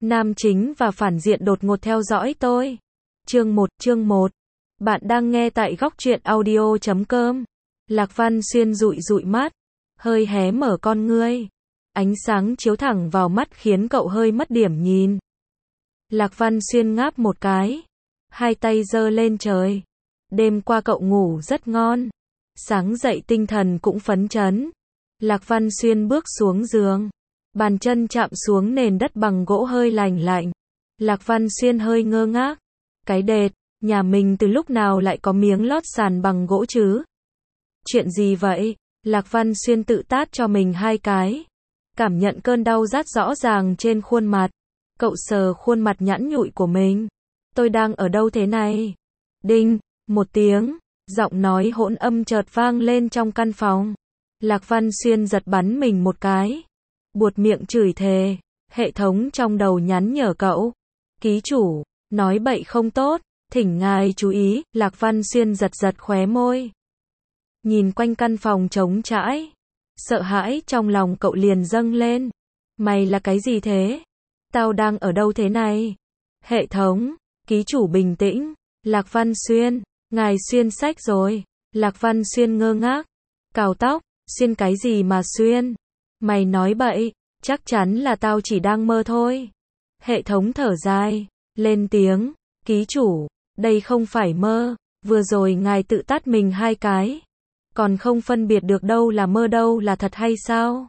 Nam chính và phản diện đột ngột theo dõi tôi. Chương 1. Bạn đang nghe tại góc truyện audio.com. Lạc Văn Xuyên dụi dụi mắt, hơi hé mở con ngươi. Ánh sáng chiếu thẳng vào mắt khiến cậu hơi mất điểm nhìn. Lạc Văn Xuyên ngáp một cái, hai tay giơ lên trời. Đêm qua cậu ngủ rất ngon, sáng dậy tinh thần cũng phấn chấn. Lạc Văn Xuyên bước xuống giường, bàn chân chạm xuống nền đất bằng gỗ hơi lành lạnh. Lạc Văn Xuyên hơi ngơ ngác. Cái đệt, nhà mình từ lúc nào lại có miếng lót sàn bằng gỗ chứ? Chuyện gì vậy? Lạc Văn Xuyên tự tát cho mình hai cái. Cảm nhận cơn đau rát rõ ràng trên khuôn mặt. Cậu sờ khuôn mặt nhẵn nhụi của mình. Tôi đang ở đâu thế này? Đinh, một tiếng, giọng nói hỗn âm chợt vang lên trong căn phòng. Lạc Văn Xuyên giật bắn mình một cái, buột miệng chửi thề. Hệ thống trong đầu nhắn nhở cậu. Ký chủ, nói bậy không tốt, thỉnh ngài chú ý. Lạc Văn Xuyên giật giật khóe môi. Nhìn quanh căn phòng trống trãi, sợ hãi trong lòng cậu liền dâng lên. Mày là cái gì thế? Tao đang ở đâu thế này? Hệ thống, ký chủ bình tĩnh. Lạc Văn Xuyên, ngài xuyên sách rồi. Lạc Văn Xuyên ngơ ngác. Cào tóc, xuyên cái gì mà xuyên? Mày nói bậy, chắc chắn là tao chỉ đang mơ thôi. Hệ thống thở dài, lên tiếng. Ký chủ, đây không phải mơ, vừa rồi ngài tự tát mình hai cái. Còn không phân biệt được đâu là mơ đâu là thật hay sao?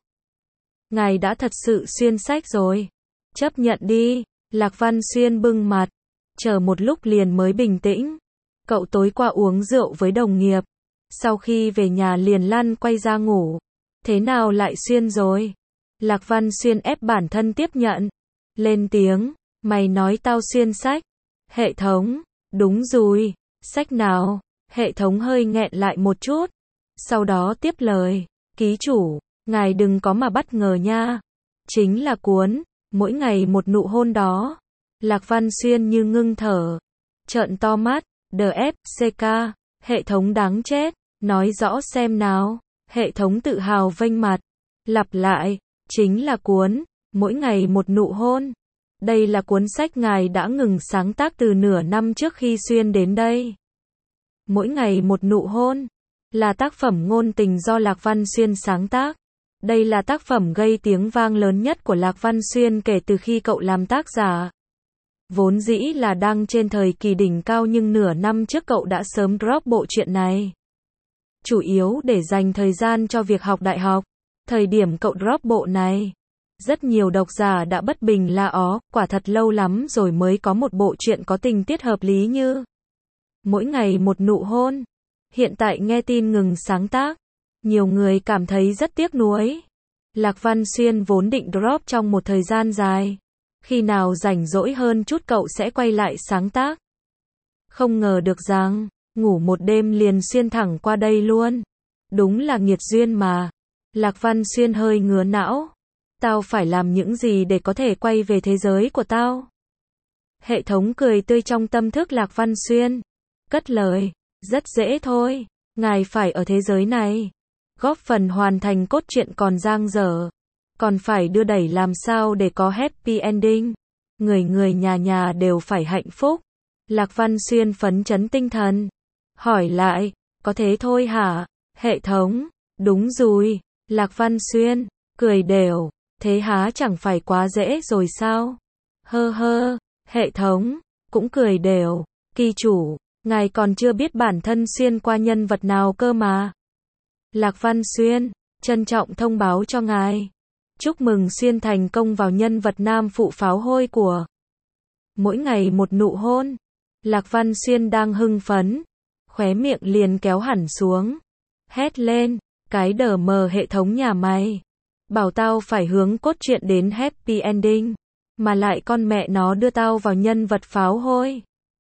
Ngài đã thật sự xuyên sách rồi. Chấp nhận đi. Lạc Văn Xuyên bưng mặt, chờ một lúc liền mới bình tĩnh. Cậu tối qua uống rượu với đồng nghiệp, sau khi về nhà liền lăn quay ra ngủ. Thế nào lại xuyên rồi? Lạc Văn Xuyên ép bản thân tiếp nhận. Lên tiếng, mày nói tao xuyên sách. Hệ thống, đúng rồi, sách nào? Hệ thống hơi nghẹn lại một chút, sau đó tiếp lời. Ký chủ, ngài đừng có mà bất ngờ nha. Chính là cuốn Mỗi Ngày Một Nụ Hôn đó. Lạc Văn Xuyên như ngưng thở, trợn to mắt. DFCK, hệ thống đáng chết, nói rõ xem nào. Hệ thống tự hào vênh mặt, lặp lại, chính là cuốn Mỗi Ngày Một Nụ Hôn. Đây là cuốn sách ngài đã ngừng sáng tác từ nửa năm trước khi Xuyên đến đây. Mỗi Ngày Một Nụ Hôn là tác phẩm ngôn tình do Lạc Văn Xuyên sáng tác. Đây là tác phẩm gây tiếng vang lớn nhất của Lạc Văn Xuyên kể từ khi cậu làm tác giả. Vốn dĩ là đang trên thời kỳ đỉnh cao nhưng nửa năm trước cậu đã sớm drop bộ truyện này. Chủ yếu để dành thời gian cho việc học đại học. Thời điểm cậu drop bộ này, rất nhiều độc giả đã bất bình la ó, quả thật lâu lắm rồi mới có một bộ truyện có tình tiết hợp lý như Mỗi Ngày Một Nụ Hôn. Hiện tại nghe tin ngừng sáng tác, nhiều người cảm thấy rất tiếc nuối. Lạc Văn Xuyên vốn định drop trong một thời gian dài. Khi nào rảnh rỗi hơn chút cậu sẽ quay lại sáng tác. Không ngờ được rằng, ngủ một đêm liền xuyên thẳng qua đây luôn. Đúng là nghiệt duyên mà. Lạc Văn Xuyên hơi ngứa não. Tao phải làm những gì để có thể quay về thế giới của tao? Hệ thống cười tươi trong tâm thức Lạc Văn Xuyên. Cất lời, rất dễ thôi. Ngài phải ở thế giới này, góp phần hoàn thành cốt truyện còn dang dở. Còn phải đưa đẩy làm sao để có happy ending. Người nhà nhà đều phải hạnh phúc. Lạc Văn Xuyên phấn chấn tinh thần. Hỏi lại, có thế thôi hả? Hệ thống, đúng rồi. Lạc Văn Xuyên, cười đều. Thế há chẳng phải quá dễ rồi sao? Hơ hơ, hệ thống, cũng cười đều. Kỳ chủ, ngài còn chưa biết bản thân xuyên qua nhân vật nào cơ mà. Lạc Văn Xuyên, trân trọng thông báo cho ngài. Chúc mừng xuyên thành công vào nhân vật nam phụ pháo hôi của Mỗi Ngày Một Nụ Hôn. Lạc Văn Xuyên đang hưng phấn, khóe miệng liền kéo hẳn xuống. Hét lên, cái đờ mờ hệ thống nhà mày. Bảo tao phải hướng cốt truyện đến happy ending, mà lại con mẹ nó đưa tao vào nhân vật pháo hôi.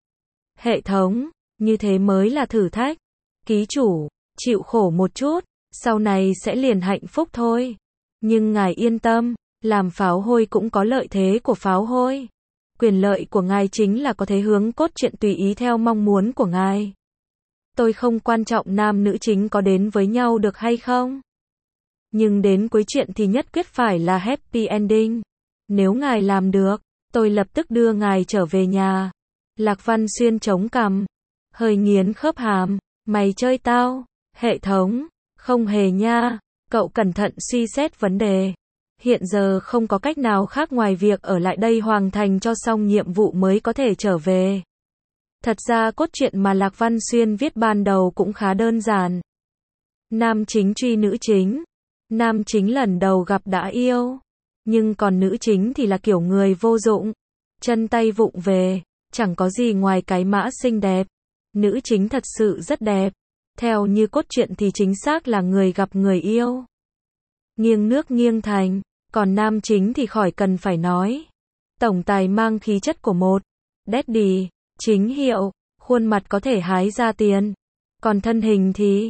Hệ thống, như thế mới là thử thách. Ký chủ, chịu khổ một chút, sau này sẽ liền hạnh phúc thôi. Nhưng ngài yên tâm, làm pháo hôi cũng có lợi thế của pháo hôi. Quyền lợi của ngài chính là có thể hướng cốt truyện tùy ý theo mong muốn của ngài. Tôi không quan trọng nam nữ chính có đến với nhau được hay không. Nhưng đến cuối truyện thì nhất quyết phải là happy ending. Nếu ngài làm được, tôi lập tức đưa ngài trở về nhà. Lạc Văn Xuyên chống cằm, hơi nghiến khớp hàm, mày chơi tao, hệ thống, không hề nha, cậu cẩn thận suy xét vấn đề. Hiện giờ không có cách nào khác ngoài việc ở lại đây hoàn thành cho xong nhiệm vụ mới có thể trở về. Thật ra cốt truyện mà Lạc Văn Xuyên viết ban đầu cũng khá đơn giản. Nam chính truy nữ chính. Nam chính lần đầu gặp đã yêu. Nhưng còn nữ chính thì là kiểu người vô dụng. Chân tay vụng về. Chẳng có gì ngoài cái mã xinh đẹp. Nữ chính thật sự rất đẹp. Theo như cốt truyện thì chính xác là người gặp người yêu. Nghiêng nước nghiêng thành. Còn nam chính thì khỏi cần phải nói. Tổng tài mang khí chất của một daddy, chính hiệu, khuôn mặt có thể hái ra tiền. Còn thân hình thì,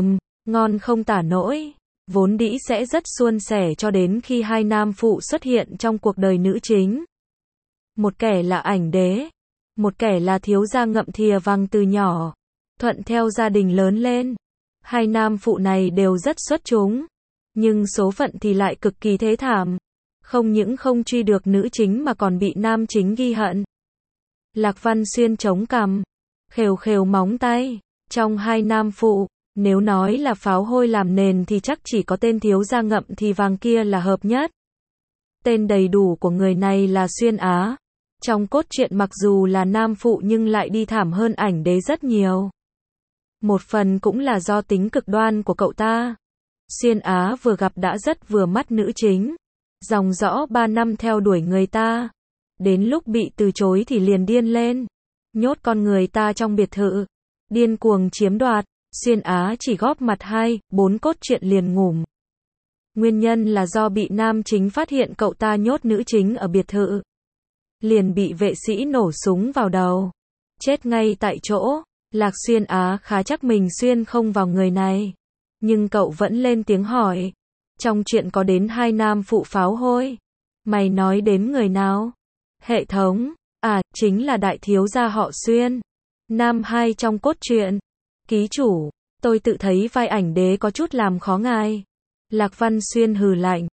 ngon không tả nổi. Vốn dĩ sẽ rất suôn sẻ cho đến khi hai nam phụ xuất hiện trong cuộc đời nữ chính. Một kẻ là ảnh đế, một kẻ là thiếu gia ngậm thìa vàng từ nhỏ, thuận theo gia đình lớn lên. Hai nam phụ này đều rất xuất chúng, nhưng số phận thì lại cực kỳ thê thảm. Không những không truy được nữ chính mà còn bị nam chính ghi hận. Lạc Văn Xuyên chống cằm, khều khều móng tay. Trong hai nam phụ, nếu nói là pháo hôi làm nền thì chắc chỉ có tên thiếu gia ngậm thì vàng kia là hợp nhất. Tên đầy đủ của người này là Xuyên Á. Trong cốt truyện mặc dù là nam phụ nhưng lại đi thảm hơn ảnh đế rất nhiều. Một phần cũng là do tính cực đoan của cậu ta. Xuyên Á vừa gặp đã rất vừa mắt nữ chính. Dòng dõ 3 năm theo đuổi người ta. Đến lúc bị từ chối thì liền điên lên. Nhốt con người ta trong biệt thự. Điên cuồng chiếm đoạt. Xuyên Á chỉ góp mặt 2-4 cốt truyện liền ngủm. Nguyên nhân là do bị nam chính phát hiện cậu ta nhốt nữ chính ở biệt thự. Liền bị vệ sĩ nổ súng vào đầu. Chết ngay tại chỗ. Lạc Xuyên Á khá chắc mình xuyên không vào người này. Nhưng cậu vẫn lên tiếng hỏi. Trong chuyện có đến 2 nam phụ pháo hôi. Mày nói đến người nào? Hệ thống. Chính là đại thiếu gia họ Xuyên. Nam 2 trong cốt truyện. Ký chủ, tôi tự thấy vai ảnh đế có chút làm khó ngài. Lạc Văn Xuyên hừ lạnh.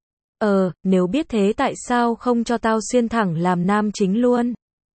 Nếu biết thế tại sao không cho tao xuyên thẳng làm nam chính luôn?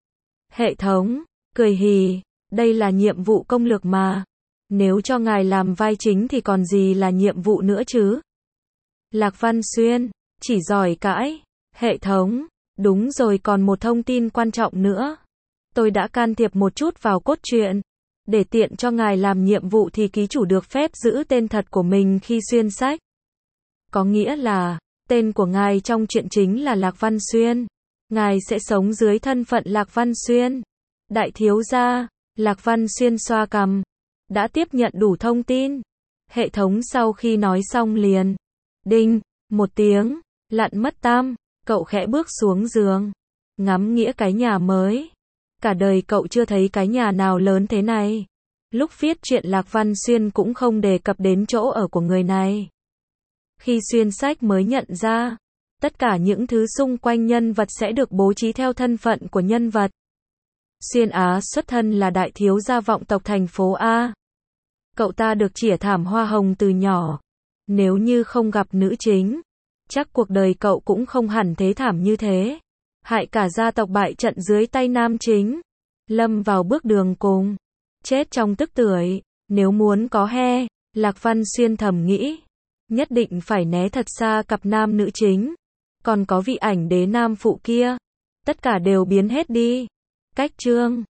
Hệ thống, cười hì, đây là nhiệm vụ công lược mà. Nếu cho ngài làm vai chính thì còn gì là nhiệm vụ nữa chứ? Lạc Văn Xuyên, chỉ giỏi cãi. Hệ thống, đúng rồi, còn một thông tin quan trọng nữa. Tôi đã can thiệp một chút vào cốt truyện. Để tiện cho ngài làm nhiệm vụ thì ký chủ được phép giữ tên thật của mình khi xuyên sách. Có nghĩa là, tên của ngài trong truyện chính là Lạc Văn Xuyên. Ngài sẽ sống dưới thân phận Lạc Văn Xuyên. Đại thiếu gia, Lạc Văn Xuyên xoa cằm. Đã tiếp nhận đủ thông tin. Hệ thống sau khi nói xong liền. Đinh, một tiếng, lặn mất tam. Cậu khẽ bước xuống giường. Ngắm nghĩa cái nhà mới. Cả đời cậu chưa thấy cái nhà nào lớn thế này. Lúc viết truyện Lạc Văn Xuyên cũng không đề cập đến chỗ ở của người này. Khi xuyên sách mới nhận ra, tất cả những thứ xung quanh nhân vật sẽ được bố trí theo thân phận của nhân vật. Xuyên Á xuất thân là đại thiếu gia vọng tộc thành phố A. Cậu ta được chỉa thảm hoa hồng từ nhỏ. Nếu như không gặp nữ chính, chắc cuộc đời cậu cũng không hẳn thế thảm như thế. Hại cả gia tộc bại trận dưới tay nam chính. Lâm vào bước đường cùng. Chết trong tức tưởi. Nếu muốn có he, Lạc Văn Xuyên thầm nghĩ. Nhất định phải né thật xa cặp nam nữ chính. Còn có vị ảnh đế nam phụ kia. Tất cả đều biến hết đi. Cách chương.